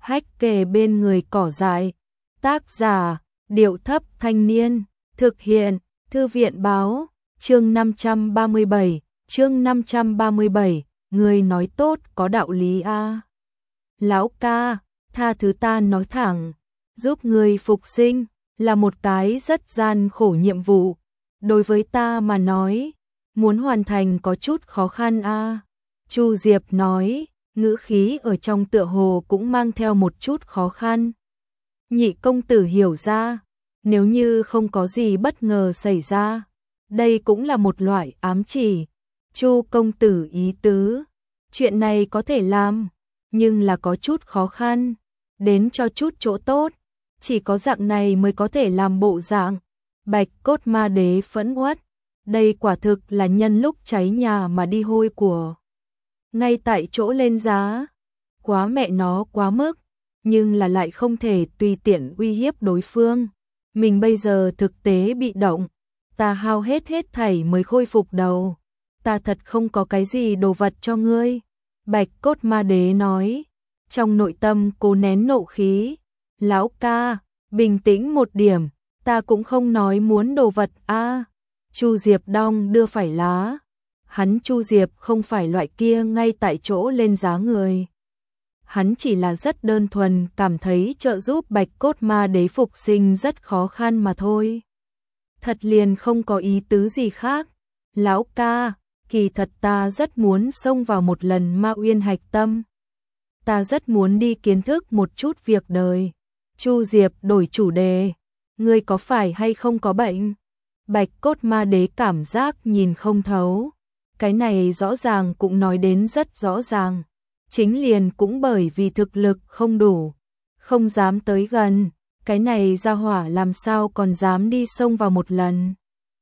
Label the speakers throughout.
Speaker 1: Hách kề bên người cỏ dại. Tác giả, Điệu Thấp Thanh Niên. Thực hiện, Thư viện Báo. Chương 537, người nói tốt có đạo lý a. Lão ca, tha thứ ta nói thẳng, giúp người phục sinh là một cái rất gian khổ nhiệm vụ. Đối với ta mà nói, muốn hoàn thành có chút khó khăn a. Chu Diệp nói, ngữ khí ở trong tựa hồ cũng mang theo một chút khó khăn. Nhị công tử hiểu ra, nếu như không có gì bất ngờ xảy ra, đây cũng là một loại ám chỉ. Chu công tử ý tứ, chuyện này có thể làm, nhưng là có chút khó khăn, đến cho chút chỗ tốt, chỉ có dạng này mới có thể làm bộ dạng. Bạch Cốt Ma Đế phẫn uất, đây quả thực là nhân lúc cháy nhà mà đi hôi của. Ngay tại chỗ lên giá, quá mẹ nó quá mức, nhưng là lại không thể tùy tiện uy hiếp đối phương. Mình bây giờ thực tế bị động, ta hao hết thảy mới khôi phục đầu. Ta thật không có cái gì đồ vật cho ngươi. Bạch Cốt Ma Đế nói, trong nội tâm cố nén nộ khí. Lão ca, bình tĩnh một điểm, ta cũng không nói muốn đồ vật a. Chu Diệp đong đưa phải lá. Hắn Chu Diệp không phải loại kia ngay tại chỗ lên giá người. Hắn chỉ là rất đơn thuần cảm thấy trợ giúp Bạch Cốt Ma Đế phục sinh rất khó khăn mà thôi. Thật liền không có ý tứ gì khác. Lão ca, kỳ thật ta rất muốn xông vào một lần Ma Uyên hạch tâm. Ta rất muốn đi kiến thức một chút việc đời. Chu Diệp đổi chủ đề. Ngươi có phải hay không có bệnh? Bạch Cốt Ma Đế cảm giác nhìn không thấu. Cái này rõ ràng cũng nói đến rất rõ ràng. Chính liền cũng bởi vì thực lực không đủ, không dám tới gần. Cái này ra hỏa làm sao còn dám đi xông vào một lần.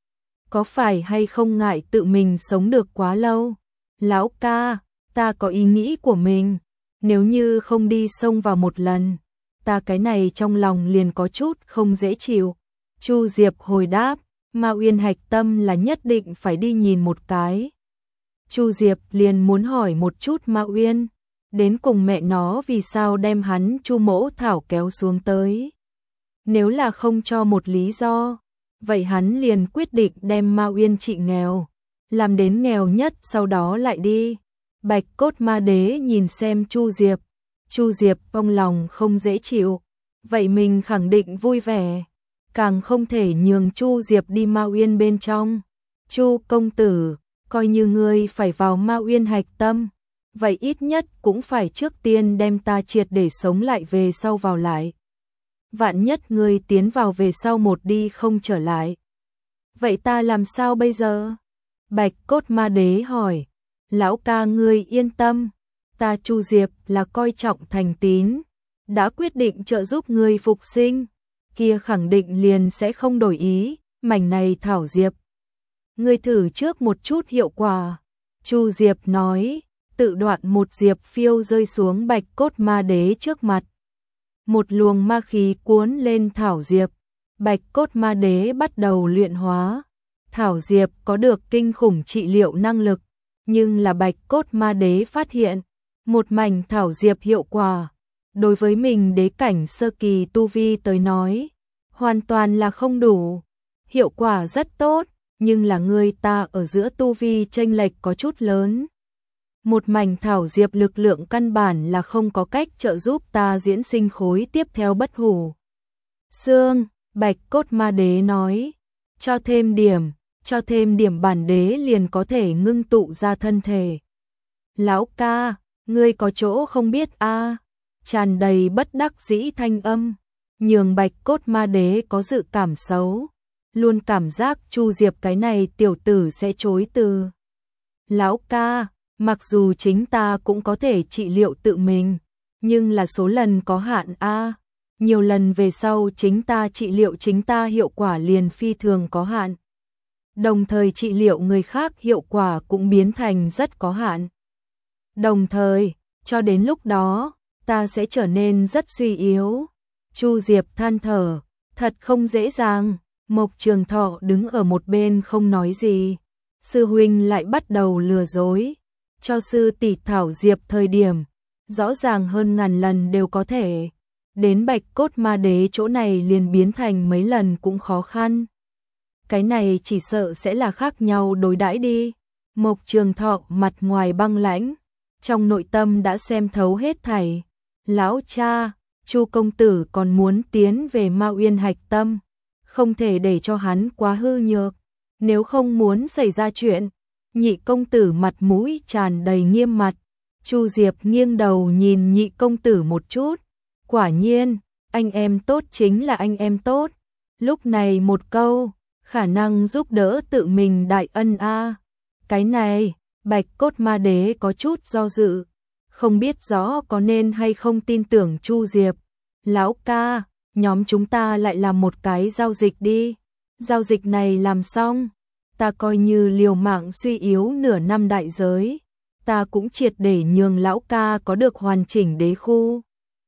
Speaker 1: Có phải hay không ngại tự mình sống được quá lâu? Lão ca, ta có ý nghĩ của mình. Nếu như không đi xông vào một lần, ta cái này trong lòng liền có chút không dễ chịu. Chu Diệp hồi đáp, Ma Uyên hạch tâm là nhất định phải đi nhìn một cái. Chu Diệp liền muốn hỏi một chút Ma Uyên, đến cùng mẹ nó vì sao đem hắn Chu Mỗ Thảo kéo xuống tới. Nếu là không cho một lý do, vậy hắn liền quyết định đem Ma Uyên trị nghèo, làm đến nghèo nhất sau đó lại đi. Bạch Cốt Ma Đế nhìn xem Chu Diệp. Chu Diệp trong lòng không dễ chịu, vậy mình khẳng định vui vẻ, càng không thể nhường Chu Diệp đi Ma Uyên bên trong. Chu công tử, coi như ngươi phải vào Ma Uyên hạch tâm, vậy ít nhất cũng phải trước tiên đem ta triệt để sống lại về sau vào lại. Vạn nhất ngươi tiến vào về sau một đi không trở lại, vậy ta làm sao bây giờ? Bạch Cốt Ma Đế hỏi. Lão ca ngươi yên tâm, ta Chu Diệp là coi trọng thành tín, đã quyết định trợ giúp ngươi phục sinh, kia khẳng định liền sẽ không đổi ý. Mảnh này thảo diệp, ngươi thử trước một chút hiệu quả. Chu Diệp nói, tự đoạn một diệp phiêu rơi xuống Bạch Cốt Ma Đế trước mặt. Một luồng ma khí cuốn lên thảo diệp, Bạch Cốt Ma Đế bắt đầu luyện hóa. Thảo diệp có được kinh khủng trị liệu năng lực, nhưng là Bạch Cốt Ma Đế phát hiện, một mảnh thảo diệp hiệu quả, đối với mình đế cảnh sơ kỳ tu vi tới nói, hoàn toàn là không đủ. Hiệu quả rất tốt, nhưng là người ta ở giữa tu vi chênh lệch có chút lớn. Một mảnh thảo diệp lực lượng căn bản là không có cách trợ giúp ta diễn sinh khối tiếp theo bất hủ xương. Bạch Cốt Ma Đế nói, cho thêm điểm bản đế liền có thể ngưng tụ ra thân thể. Lão ca, ngươi có chỗ không biết a. Tràn đầy bất đắc dĩ thanh âm, nhường Bạch Cốt Ma Đế có dự cảm xấu, luôn cảm giác Chu Diệp cái này tiểu tử sẽ chối từ. Lão ca, mặc dù chính ta cũng có thể trị liệu tự mình, nhưng là số lần có hạn a. Nhiều lần về sau chính ta trị liệu chính ta hiệu quả liền phi thường có hạn. Đồng thời trị liệu người khác hiệu quả cũng biến thành rất có hạn. Đồng thời, cho đến lúc đó, ta sẽ trở nên rất suy yếu. Chu Diệp than thở, thật không dễ dàng. Mộc Trường Thọ đứng ở một bên không nói gì. Sư huynh lại bắt đầu lừa dối. Cho sư tỷ thảo diệp thời điểm, rõ ràng hơn ngàn lần đều có thể. Đến Bạch Cốt Ma Đế chỗ này liền biến thành mấy lần cũng khó khăn. Cái này chỉ sợ sẽ là khác nhau đối đãi đi. Mộc Trường Thọ mặt ngoài băng lãnh, trong nội tâm đã xem thấu hết thảy. Lão cha, Chu công tử còn muốn tiến về Ma Uyên Hạch Tâm, không thể để cho hắn quá hư nhược, nếu không muốn xảy ra chuyện. Nhị công tử mặt mũi tràn đầy nghiêm mặt. Chu Diệp nghiêng đầu nhìn nhị công tử một chút. Quả nhiên, anh em tốt chính là anh em tốt. Lúc này một câu, khả năng giúp đỡ tự mình đại ân a. Cái này, Bạch Cốt Ma Đế có chút do dự, không biết rõ có nên hay không tin tưởng Chu Diệp. Lão ca, nhóm chúng ta lại làm một cái giao dịch đi. Giao dịch này làm xong, ta coi như liều mạng suy yếu nửa năm đại giới, ta cũng triệt để nhường lão ca có được hoàn chỉnh đế khu.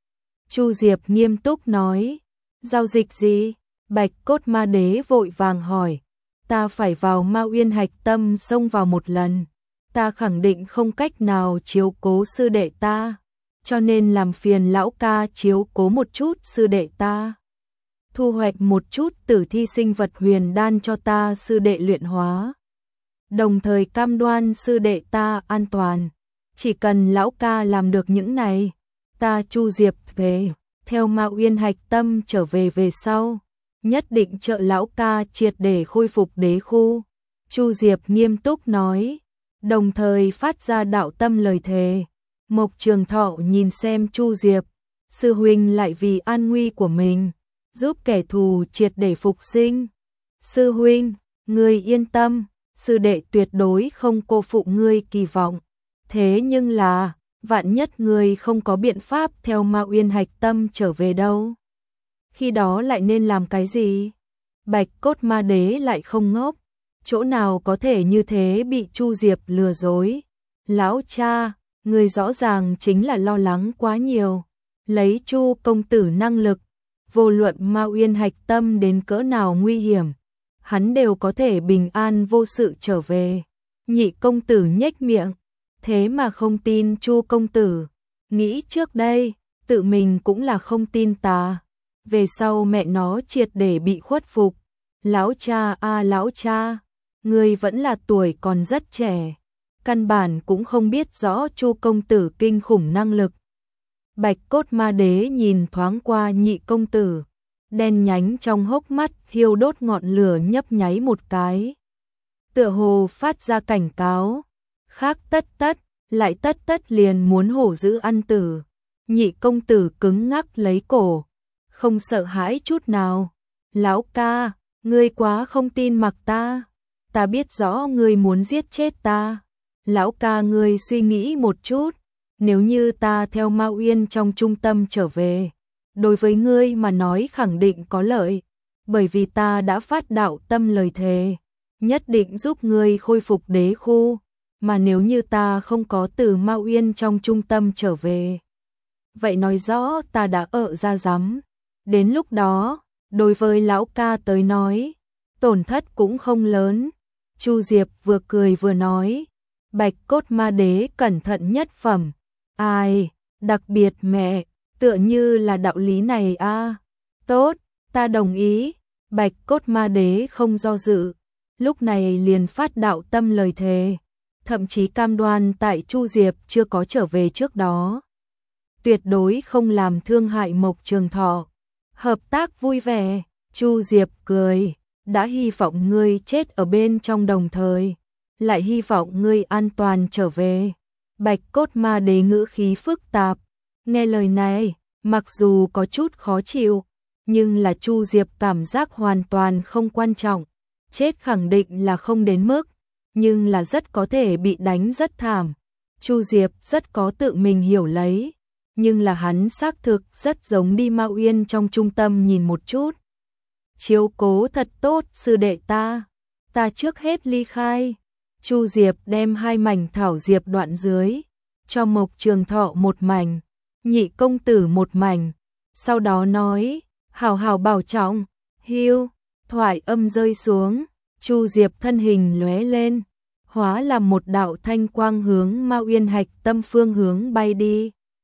Speaker 1: Chu Diệp nghiêm túc nói, giao dịch gì? Bạch Cốt Ma Đế vội vàng hỏi, ta phải vào Ma Uyên Hạch Tâm xông vào một lần, ta khẳng định không cách nào chiếu cố sư đệ ta, cho nên làm phiền lão ca chiếu cố một chút sư đệ ta. Thu hoạch một chút tử thi sinh vật huyền đan cho ta sư đệ luyện hóa. Đồng thời cam đoan sư đệ ta an toàn. Chỉ cần lão ca làm được những này, ta Chu Diệp về, theo Ma Uyên Hạch Tâm trở về sau, nhất định trợ lão ca triệt để khôi phục đế khu. Chu Diệp nghiêm túc nói, đồng thời phát ra đạo tâm lời thề. Mộc Trường Thọ nhìn xem Chu Diệp, sư huynh lại vì an nguy của mình, giúp kẻ thù triệt để phục sinh. Sư huynh, ngươi yên tâm, sư đệ tuyệt đối không cô phụ ngươi kỳ vọng. Thế nhưng là, vạn nhất ngươi không có biện pháp theo Ma Uyên Hạch Tâm trở về đâu. Khi đó lại nên làm cái gì? Bạch Cốt Ma Đế lại không ngốc, chỗ nào có thể như thế bị Chu Diệp lừa dối. Lão cha, ngươi rõ ràng chính là lo lắng quá nhiều. Lấy Chu công tử năng lực, vô luận Ma Uyên Hạch Tâm đến cỡ nào nguy hiểm, hắn đều có thể bình an vô sự trở về. Nhị công tử nhếch miệng, thế mà không tin Chu công tử. Nghĩ trước đây, tự mình cũng là không tin ta. Về sau mẹ nó triệt để bị khuất phục. Lão cha a lão cha, ngươi vẫn là tuổi còn rất trẻ, căn bản cũng không biết rõ Chu công tử kinh khủng năng lực. Bạch Cốt Ma Đế nhìn thoáng qua nhị công tử, đen nhánh trong hốc mắt thiêu đốt ngọn lửa nhấp nháy một cái, tựa hồ phát ra cảnh cáo. Khác tất lại tất liền muốn hổ dữ ăn tử. Nhị công tử cứng ngắc lấy cổ, không sợ hãi chút nào. Lão ca, ngươi quá không tin mặc ta. Ta biết rõ ngươi muốn giết chết ta. Lão ca, ngươi suy nghĩ một chút, nếu như ta theo Ma Uyên trong trung tâm trở về, đối với ngươi mà nói khẳng định có lợi, bởi vì ta đã phát đạo tâm lời thề, nhất định giúp ngươi khôi phục đế khu. Mà nếu như ta không có từ Ma Uyên trong trung tâm trở về, vậy nói rõ ta đã ở ra rắm. Đến lúc đó, đối với lão ca tới nói, tổn thất cũng không lớn. Chu Diệp vừa cười vừa nói, Bạch Cốt Ma Đế cẩn thận nhất phẩm. Ai, đặc biệt mẹ, tựa như là đạo lý này a. Tốt, ta đồng ý. Bạch Cốt Ma Đế không do dự, lúc này liền phát đạo tâm lời thề, thậm chí cam đoan tại Chu Diệp chưa có trở về trước đó, tuyệt đối không làm thương hại Mộc Trường Thọ. Hợp tác vui vẻ. Chu Diệp cười, đã hy vọng ngươi chết ở bên trong đồng thời, lại hy vọng ngươi an toàn trở về. Bạch Cốt Ma Đế ngữ khí phức tạp, nghe lời này, mặc dù có chút khó chịu, nhưng là Chu Diệp cảm giác hoàn toàn không quan trọng. Chết khẳng định là không đến mức, nhưng là rất có thể bị đánh rất thảm. Chu Diệp rất có tự mình hiểu lấy, nhưng là hắn xác thực rất giống đi Ma Uyên trong trung tâm nhìn một chút. Chiếu cố thật tốt sư đệ ta, ta trước hết ly khai. Chu Diệp đem 2 mảnh thảo diệp đoạn dưới, cho Mộc Trường Thọ một mảnh, nhị công tử một mảnh, sau đó nói, hảo hảo bảo trọng. Hiu, thoại âm rơi xuống, Chu Diệp thân hình lóe lên, hóa làm một đạo thanh quang hướng Ma Uyên Hạch Tâm phương hướng bay đi.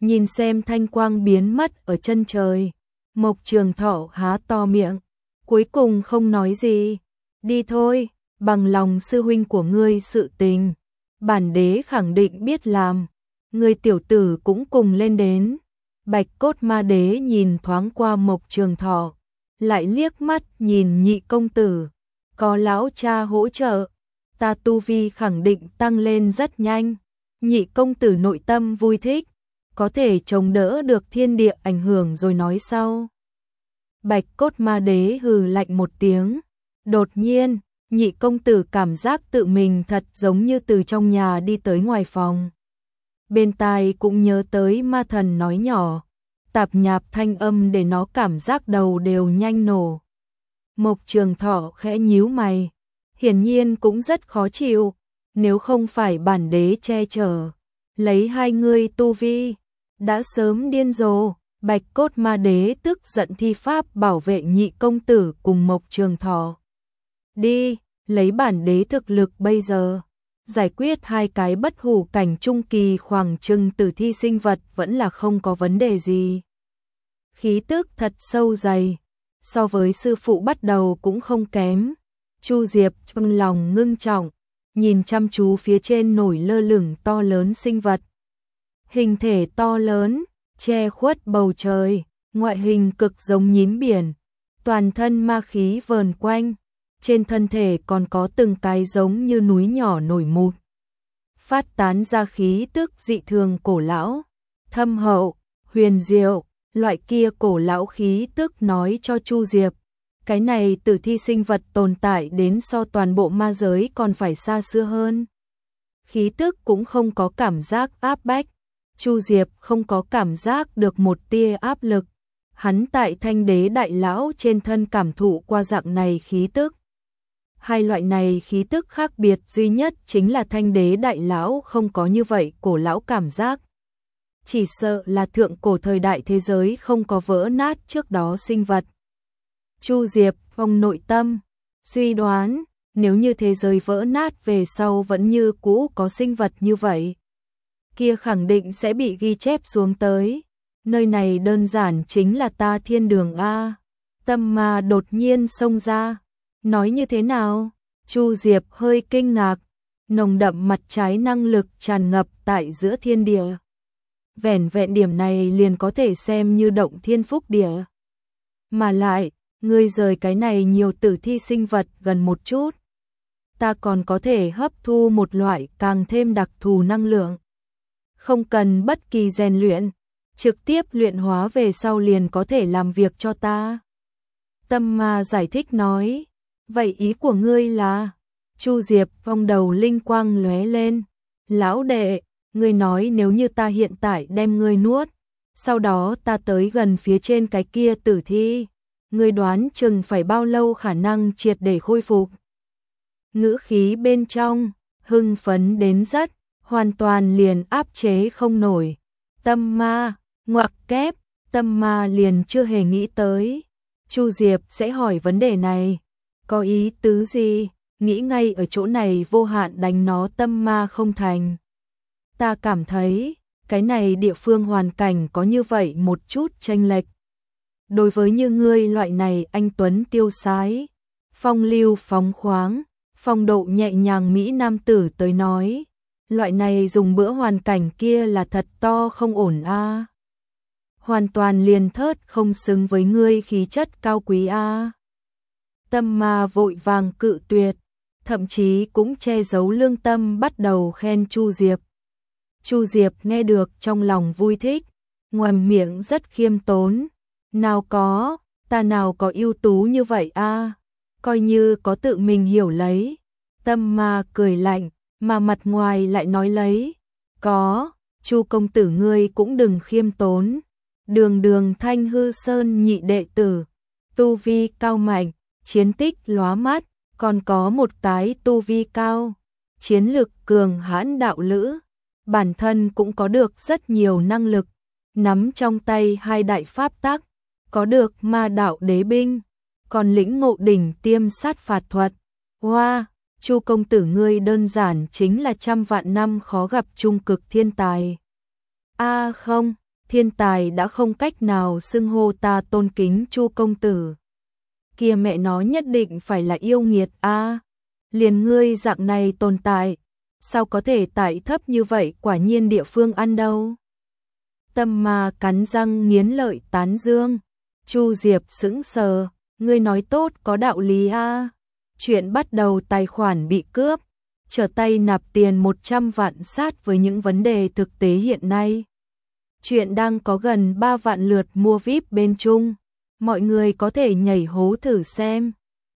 Speaker 1: nhìn xem thanh quang biến mất ở chân trời. Mộc Trường Thọ há to miệng, cuối cùng không nói gì. Đi thôi, bằng lòng sư huynh của ngươi sự tình, bản đế khẳng định biết làm. Người tiểu tử cũng cùng lên đến. Bạch Cốt Ma Đế nhìn thoáng qua Mộc Trường Thọ, lại liếc mắt nhìn Nhị công tử, có lão cha hỗ trợ, ta tu vi khẳng định tăng lên rất nhanh. Nhị công tử nội tâm vui thích, có thể chống đỡ được thiên địa ảnh hưởng rồi nói sau. Bạch Cốt Ma Đế hừ lạnh một tiếng, đột nhiên, Nhị công tử cảm giác tự mình thật giống như từ trong nhà đi tới ngoài phòng. Bên tai cũng nhớ tới ma thần nói nhỏ, tạp nhạp thanh âm để nó cảm giác đầu đều nhanh nổ. Mộc Trường Thọ khẽ nhíu mày, hiển nhiên cũng rất khó chịu, nếu không phải bản đế che chở, lấy hai người tu vi, đã sớm điên rồ. Bạch Cốt Ma Đế tức giận thi pháp bảo vệ Nhị công tử cùng Mộc Trường Thọ. Đi, lấy bản đế thực lực bây giờ, giải quyết hai cái bất hủ cảnh trung kỳ khoảng chừng tử thi sinh vật vẫn là không có vấn đề gì. Khí tức thật sâu dày, so với sư phụ bắt đầu cũng không kém. Chu Diệp trong lòng ngưng trọng, nhìn chăm chú phía trên nổi lơ lửng to lớn sinh vật. Hình thể to lớn, che khuất bầu trời, ngoại hình cực giống nhím biển, toàn thân ma khí vờn quanh, trên thân thể còn có từng cái giống như núi nhỏ nổi mụt. Phát tán ra khí tức dị thường cổ lão, thâm hậu, huyền diệu, loại kia cổ lão khí tức nói cho Chu Diệp, cái này tử thi sinh vật tồn tại đến so toàn bộ ma giới còn phải xa xưa hơn. Khí tức cũng không có cảm giác áp bách, Chu Diệp không có cảm giác được một tia áp lực, hắn tại Thanh Đế đại lão trên thân cảm thụ qua dạng này khí tức. Hai loại này khí tức khác biệt duy nhất chính là Thanh Đế đại lão không có như vậy cổ lão cảm giác. Chỉ sợ là thượng cổ thời đại thế giới không có vỡ nát trước đó sinh vật. Chu Diệp trong nội tâm suy đoán, nếu như thế giới vỡ nát về sau vẫn như cũ có sinh vật như vậy, kia khẳng định sẽ bị ghi chép xuống tới. Nơi này đơn giản chính là ta thiên đường a. Tâm Ma đột nhiên xông ra, nói như thế nào? Chu Diệp hơi kinh ngạc, nồng đậm mặt trái năng lực tràn ngập tại giữa thiên địa. Vẻn vẹn điểm này liền có thể xem như động thiên phúc địa. Mà lại, ngươi rời cái này nhiều tử thi sinh vật gần một chút, ta còn có thể hấp thu một loại càng thêm đặc thù năng lượng. Không cần bất kỳ rèn luyện, trực tiếp luyện hóa về sau liền có thể làm việc cho ta. Tâm Ma giải thích nói, vậy ý của ngươi là? Chu Diệp vòng đầu linh quang lóe lên, lão đệ, ngươi nói nếu như ta hiện tại đem ngươi nuốt, sau đó ta tới gần phía trên cái kia tử thi, ngươi đoán chừng phải bao lâu khả năng triệt để khôi phục? Ngữ khí bên trong hưng phấn đến rất, hoàn toàn liền áp chế không nổi. Tâm Ma, ngoặc kép, Tâm Ma liền chưa hề nghĩ tới Chu Diệp sẽ hỏi vấn đề này, có ý tứ gì? Nghĩ ngay ở chỗ này vô hạn đánh nó Tâm Ma không thành. Ta cảm thấy cái này địa phương hoàn cảnh có như vậy một chút chênh lệch. Đối với như ngươi loại này anh tuấn tiêu sái, phong lưu phóng khoáng, phong độ nhẹ nhàng mỹ nam tử tới nói, loại này dùng bữa hoàn cảnh kia là thật to không ổn a. Hoàn toàn liền thớt không xứng với ngươi khí chất cao quý a. Tâm Ma vội vàng cự tuyệt, thậm chí cũng che giấu lương tâm bắt đầu khen Chu Diệp. Chu Diệp nghe được trong lòng vui thích, ngoàm miệng rất khiêm tốn. Nào có, ta nào có ưu tú như vậy a, coi như có tự mình hiểu lấy. Tâm Ma cười lạnh, mà mặt ngoài lại nói lấy, có, Chu công tử ngươi cũng đừng khiêm tốn. Đường đường Thanh Hư Sơn nhị đệ tử, tu vi cao mạnh, chiến tích lóa mắt, còn có một cái tu vi cao, chiến lực cường hãn đạo lữ, bản thân cũng có được rất nhiều năng lực, nắm trong tay hai đại pháp tắc, có được ma đạo đế binh, còn lĩnh ngộ đỉnh tiêm sát phạt thuật. Hoa, Chu công tử ngươi đơn giản chính là trăm vạn năm khó gặp trung cực thiên tài. A không, thiên tài đã không cách nào xưng hô ta tôn kính Chu công tử. Kia mẹ nó nhất định phải là yêu nghiệt a. Liền ngươi dạng này tồn tại, sao có thể tại thấp như vậy, quả nhiên địa phương ăn đâu. Tâm Ma cắn răng nghiến lợi tán dương. Chu Diệp sững sờ, ngươi nói tốt có đạo lý a. Chuyện bắt đầu tài khoản bị cướp, trở tay nạp tiền 100 vạn sát với những vấn đề thực tế hiện nay. Chuyện đang có gần 3 vạn lượt mua VIP bên Trung, mọi người có thể nhảy hố thử xem.